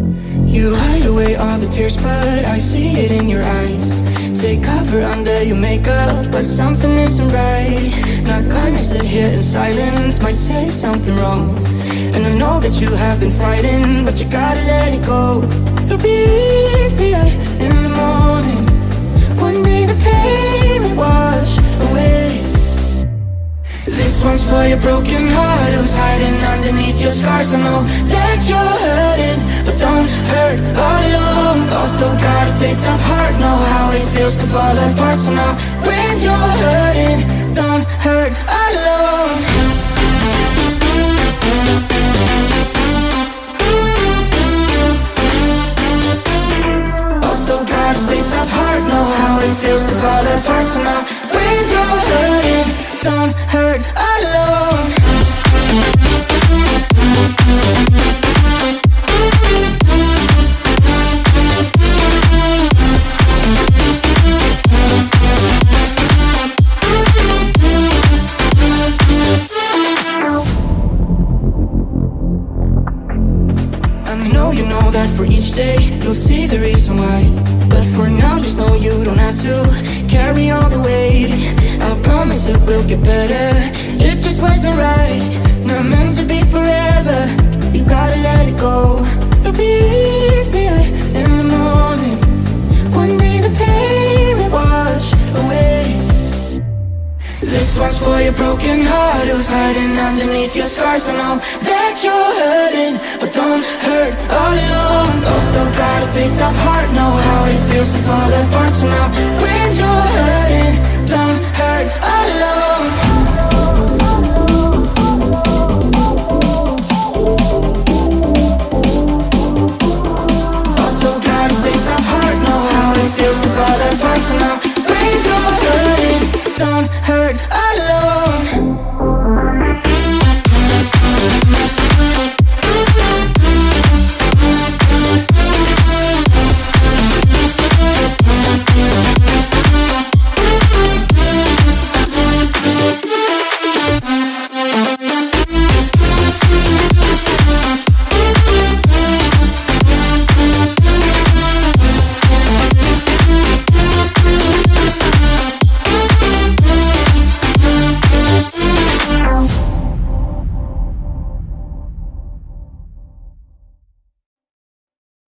You hide away all the tears, but I see it in your eyes. Take cover under your makeup, but something isn't right. Not gonna sit here in silence, might say something wrong. And I know that you have been fighting, but you gotta let it go. It'll be easier in the morning. One day the pain will wash away. This one's for your broken heart, who's hiding underneath your scars. I know that you're hurting, but don't hurt all alone. Also gotta take top heart, know how it feels to fall apart. So now when you're hurting, don't hurt all alone. Also gotta take top heart, know how it feels to fall apart. So now when you're hurting, don't hurt alone. I know you know that for each day you'll see the reason why. But for now just know you don't have to carry all the weight. I promise it will get better. It just wasn't right, not meant to be forever. You gotta let it go. It'll be easier in the morning. One day the pain will wash away. This one's for your broken heart, who's hiding underneath your scars. I know that you're hurting, but don't hurt all alone. Also gotta take top heart, know how it feels to fall apart. So now when you're hurting, don't hurt all alone.